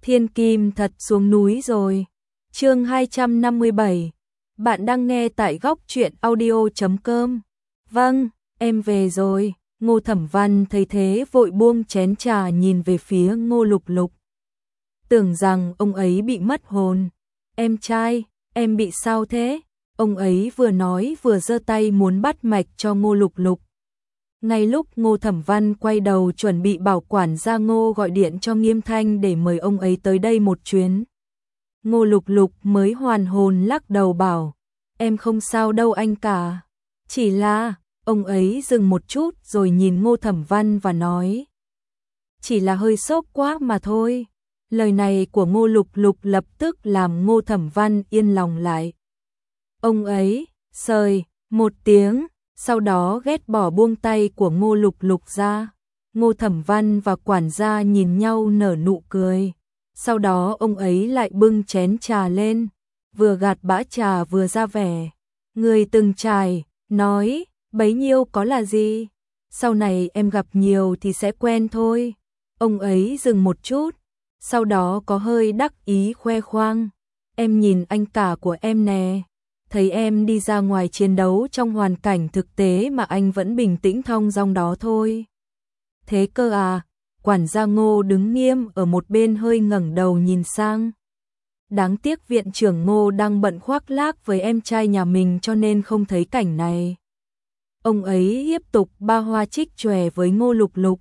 Thiên Kim thật xuống núi rồi. Chương 257. Bạn đang nghe tại góc truyện audio.com. Vâng, em về rồi. Ngô Thẩm Văn thấy thế vội buông chén trà nhìn về phía Ngô Lục Lục. Tưởng rằng ông ấy bị mất hồn. Em trai, em bị sao thế? Ông ấy vừa nói vừa giơ tay muốn bắt mạch cho Ngô Lục Lục. Ngay lúc Ngô Thẩm Văn quay đầu chuẩn bị bảo quản gia Ngô gọi điện cho Nghiêm Thanh để mời ông ấy tới đây một chuyến. Ngô Lục Lục mới hoàn hồn lắc đầu bảo, em không sao đâu anh cả. Chỉ là, ông ấy dừng một chút rồi nhìn Ngô Thẩm Văn và nói, chỉ là hơi sốc quá mà thôi. Lời này của Ngô Lục Lục lập tức làm Ngô Thẩm Văn yên lòng lại. Ông ấy, sời, một tiếng, sau đó ghét bỏ buông tay của Ngô Lục Lục ra. Ngô Thẩm Văn và quản gia nhìn nhau nở nụ cười. Sau đó ông ấy lại bưng chén trà lên, vừa gạt bã trà vừa ra vẻ. Người từng trải, nói, bấy nhiêu có là gì? Sau này em gặp nhiều thì sẽ quen thôi. Ông ấy dừng một chút, sau đó có hơi đắc ý khoe khoang. Em nhìn anh cả của em nè. Thấy em đi ra ngoài chiến đấu trong hoàn cảnh thực tế mà anh vẫn bình tĩnh thong dong đó thôi. Thế cơ à? Quản gia Ngô đứng nghiêm ở một bên hơi ngẩng đầu nhìn sang. Đáng tiếc viện trưởng Ngô đang bận khoác lác với em trai nhà mình cho nên không thấy cảnh này. Ông ấy tiếp tục ba hoa trích chòe với Ngô Lục Lục.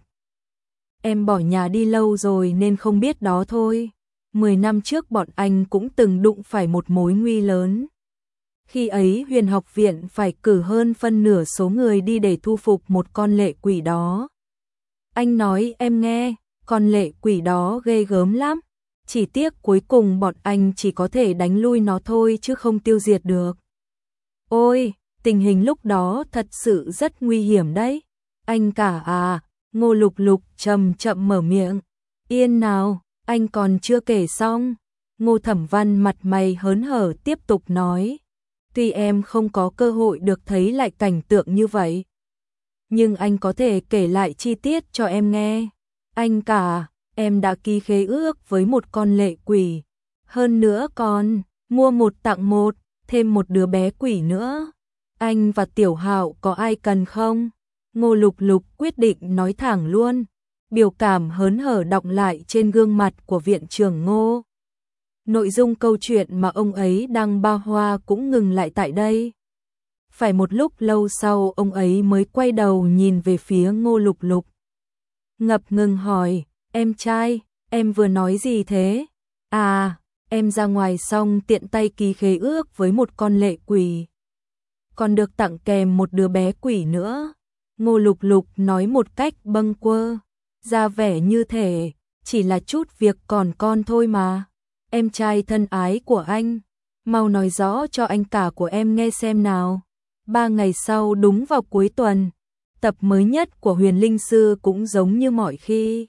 Em bỏ nhà đi lâu rồi nên không biết đó thôi. 10 năm trước bọn anh cũng từng đụng phải một mối nguy lớn. Khi ấy Huyền học viện phải cử hơn phân nửa số người đi để thu phục một con lệ quỷ đó. Anh nói em nghe, con lệ quỷ đó ghê gớm lắm. Chỉ tiếc cuối cùng bọn anh chỉ có thể đánh lui nó thôi chứ không tiêu diệt được. Ôi, tình hình lúc đó thật sự rất nguy hiểm đấy. Anh cả à, Ngô Lục Lục chậm chậm mở miệng. Yên nào, anh còn chưa kể xong. Ngô Thẩm Văn mặt mày hớn hở tiếp tục nói. Tuy em không có cơ hội được thấy lại cảnh tượng như vậy, nhưng anh có thể kể lại chi tiết cho em nghe. Anh cả, em đã ký khế ước với một con lệ quỷ. Hơn nữa còn mua một tặng một, thêm một đứa bé quỷ nữa. Anh và Tiểu Hạo có ai cần không? Ngô Lục Lục quyết định nói thẳng luôn. Biểu cảm hớn hở đọng lại trên gương mặt của viện trưởng Ngô. Nội dung câu chuyện mà ông ấy đang ba hoa cũng ngừng lại tại đây. Phải một lúc lâu sau ông ấy mới quay đầu nhìn về phía Ngô Lục Lục. Ngập ngừng hỏi, em trai, em vừa nói gì thế? À, em ra ngoài xong tiện tay ký khế ước với một con lệ quỷ. Còn được tặng kèm một đứa bé quỷ nữa. Ngô Lục Lục nói một cách bâng quơ, ra vẻ như thể chỉ là chút việc còn con thôi mà. Em trai thân ái của anh, mau nói rõ cho anh cả của em nghe xem nào. 3 ngày sau đúng vào cuối tuần, tập mới nhất của Huyền Linh Sư cũng giống như mọi khi.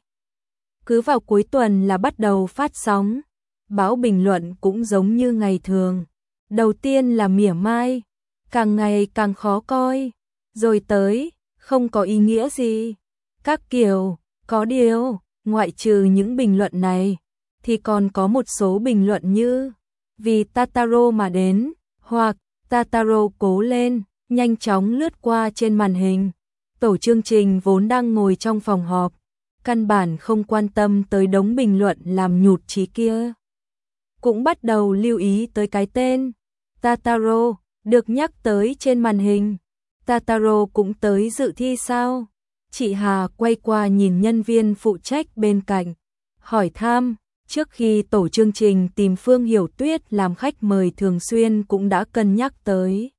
Cứ vào cuối tuần là bắt đầu phát sóng, báo bình luận cũng giống như ngày thường. Đầu tiên là mỉa mai, càng ngày càng khó coi, rồi tới, không có ý nghĩa gì. Các kiểu, có điều, ngoại trừ những bình luận này, thì còn có một số bình luận như vì Tataro mà đến, hoặc Tataro cố lên, nhanh chóng lướt qua trên màn hình. Tổ chương trình vốn đang ngồi trong phòng họp, căn bản không quan tâm tới đống bình luận làm nhụt chí kia. Cũng bắt đầu lưu ý tới cái tên Tataro được nhắc tới trên màn hình. Tataro cũng tới dự thi sao? Chị Hà quay qua nhìn nhân viên phụ trách bên cạnh, hỏi thăm. Trước khi tổ chương trình tìm Phương Hiểu Tuyết làm khách mời thường xuyên cũng đã cân nhắc tới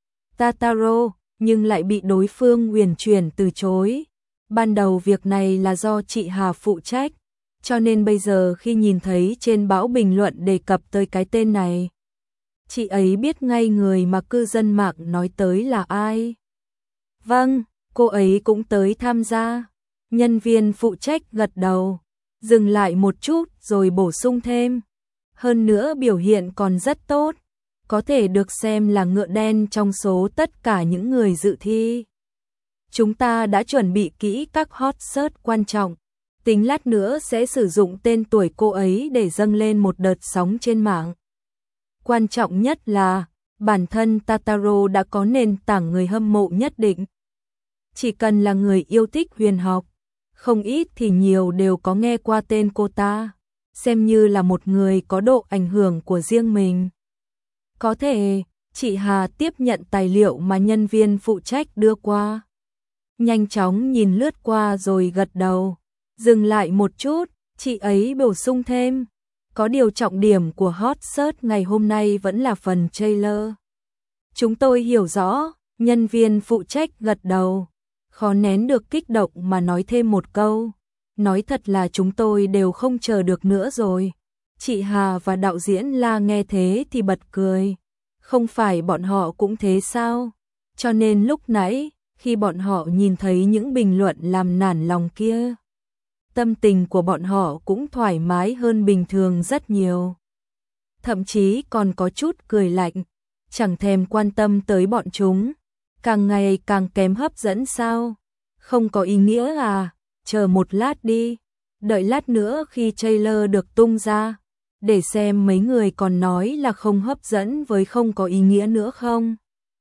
Tataro, nhưng lại bị đối phương uyển chuyển từ chối. Ban đầu việc này là do chị Hà phụ trách, cho nên bây giờ khi nhìn thấy trên bão bình luận đề cập tới cái tên này, chị ấy biết ngay người mà cư dân mạng nói tới là ai. Vâng, cô ấy cũng tới tham gia. Nhân viên phụ trách gật đầu, dừng lại một chút rồi bổ sung thêm. Hơn nữa biểu hiện còn rất tốt, có thể được xem là ngựa đen trong số tất cả những người dự thi. Chúng ta đã chuẩn bị kỹ các hot search quan trọng, tính lát nữa sẽ sử dụng tên tuổi cô ấy để dâng lên một đợt sóng trên mạng. Quan trọng nhất là, bản thân Tataro đã có nền tảng người hâm mộ nhất định. Chỉ cần là người yêu thích huyền học, không ít thì nhiều đều có nghe qua tên cô ta, xem như là một người có độ ảnh hưởng của riêng mình. Có thể, chị Hà tiếp nhận tài liệu mà nhân viên phụ trách đưa qua. Nhanh chóng nhìn lướt qua rồi gật đầu. Dừng lại một chút, chị ấy bổ sung thêm. Có điều trọng điểm của hot search ngày hôm nay vẫn là phần trailer. Chúng tôi hiểu rõ, nhân viên phụ trách gật đầu. Khó nén được kích động mà nói thêm một câu. Nói thật là chúng tôi đều không chờ được nữa rồi. Chị Hà và đạo diễn La nghe thế thì bật cười. Không phải bọn họ cũng thế sao? Cho nên lúc nãy, khi bọn họ nhìn thấy những bình luận làm nản lòng kia, tâm tình của bọn họ cũng thoải mái hơn bình thường rất nhiều. Thậm chí còn có chút cười lạnh, chẳng thèm quan tâm tới bọn chúng. Càng ngày càng kém hấp dẫn sao? Không có ý nghĩa à? Chờ một lát đi. Đợi lát nữa khi trailer được tung ra, để xem mấy người còn nói là không hấp dẫn với không có ý nghĩa nữa không.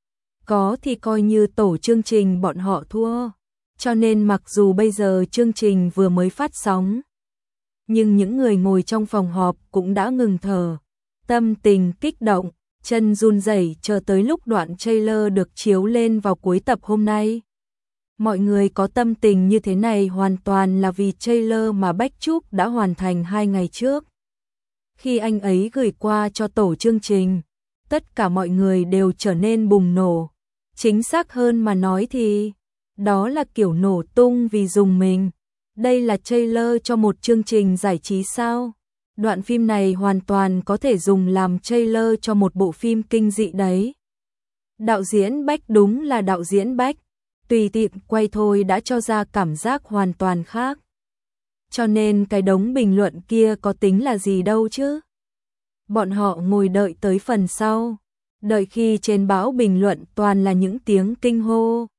Có thì coi như tổ chương trình bọn họ thua. Cho nên mặc dù bây giờ chương trình vừa mới phát sóng, nhưng những người ngồi trong phòng họp cũng đã ngừng thở. Tâm tình kích động, chân run rẩy chờ tới lúc đoạn trailer được chiếu lên vào cuối tập hôm nay. Mọi người có tâm tình như thế này hoàn toàn là vì trailer mà Bách Trúc đã hoàn thành 2 ngày trước. Khi anh ấy gửi qua cho tổ chương trình, tất cả mọi người đều trở nên bùng nổ. Chính xác hơn mà nói thì, đó là kiểu nổ tung vì dùng mình. Đây là trailer cho một chương trình giải trí sao? Đoạn phim này hoàn toàn có thể dùng làm trailer cho một bộ phim kinh dị đấy. Đạo diễn Bách đúng là đạo diễn Bách, tùy tiện quay thôi đã cho ra cảm giác hoàn toàn khác. Cho nên cái đống bình luận kia có tính là gì đâu chứ? Bọn họ ngồi đợi tới phần sau, đợi khi trên báo bình luận toàn là những tiếng kinh hô.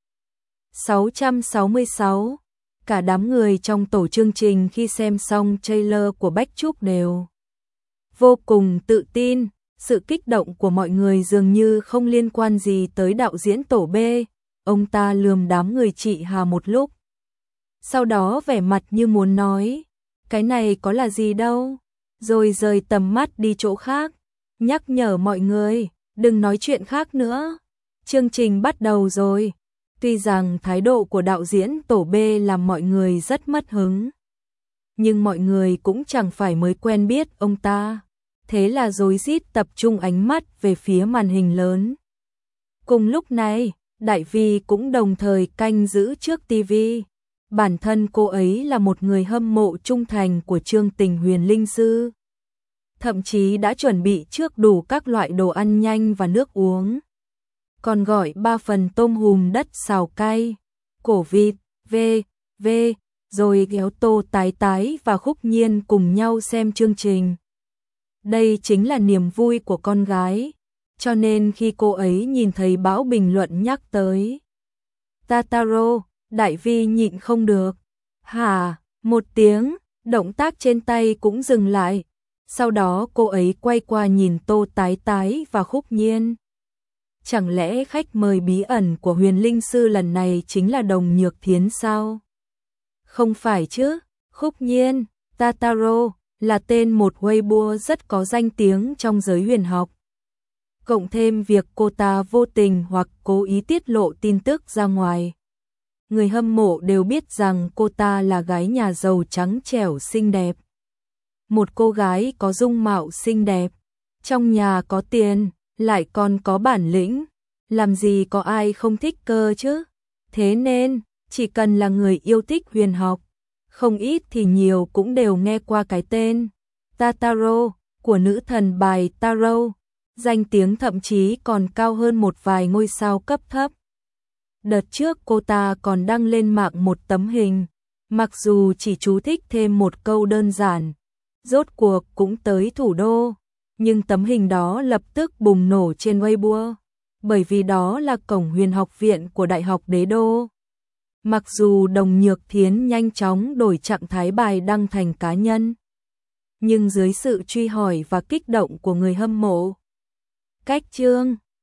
666. Cả đám người trong tổ chương trình khi xem xong trailer của Bách Trúc đều vô cùng tự tin. Sự kích động của mọi người dường như không liên quan gì tới đạo diễn tổ B. Ông ta lườm đám người chị Hà một lúc, sau đó vẻ mặt như muốn nói, cái này có là gì đâu, rồi rời tầm mắt đi chỗ khác, nhắc nhở mọi người, đừng nói chuyện khác nữa. Chương trình bắt đầu rồi. Tuy rằng thái độ của đạo diễn tổ B làm mọi người rất mất hứng, nhưng mọi người cũng chẳng phải mới quen biết ông ta. Thế là rối rít tập trung ánh mắt về phía màn hình lớn. Cùng lúc này, Đại Vi cũng đồng thời canh giữ trước tivi. Bản thân cô ấy là một người hâm mộ trung thành của chương tình Huyền Linh Sư. Thậm chí đã chuẩn bị trước đủ các loại đồ ăn nhanh và nước uống. Còn gọi 3 phần tôm hùm đất xào cay, cổ vịt, rồi kéo Tô Tái Tái và Khúc Nhiên cùng nhau xem chương trình. Đây chính là niềm vui của con gái. Cho nên khi cô ấy nhìn thấy báo bình luận nhắc tới Tataro, Đại Vi nhịn không được. Hả, một tiếng, động tác trên tay cũng dừng lại. Sau đó cô ấy quay qua nhìn Tô Tái Tái và Khúc Nhiên. Chẳng lẽ khách mời bí ẩn của Huyền Linh Sư lần này chính là Đồng Nhược Thiến sao? Không phải chứ, Khúc Nhiên, Tataro là tên một Weibo rất có danh tiếng trong giới huyền học. Cộng thêm việc cô ta vô tình hoặc cố ý tiết lộ tin tức ra ngoài, người hâm mộ đều biết rằng cô ta là gái nhà giàu trắng trẻo xinh đẹp. Một cô gái có dung mạo xinh đẹp, trong nhà có tiền, lại còn có bản lĩnh, làm gì có ai không thích cơ chứ. Thế nên, chỉ cần là người yêu thích huyền học, không ít thì nhiều cũng đều nghe qua cái tên Tataro của nữ thần bài Tarot. Danh tiếng thậm chí còn cao hơn một vài ngôi sao cấp thấp. Đợt trước cô ta còn đăng lên mạng một tấm hình, mặc dù chỉ chú thích thêm một câu đơn giản, rốt cuộc cũng tới thủ đô, nhưng tấm hình đó lập tức bùng nổ trên Weibo, bởi vì đó là cổng huyền học viện của Đại học Đế Đô. Mặc dù Đồng Nhược Thiến nhanh chóng đổi trạng thái bài đăng thành cá nhân, nhưng dưới sự truy hỏi và kích động của người hâm mộ, cách chương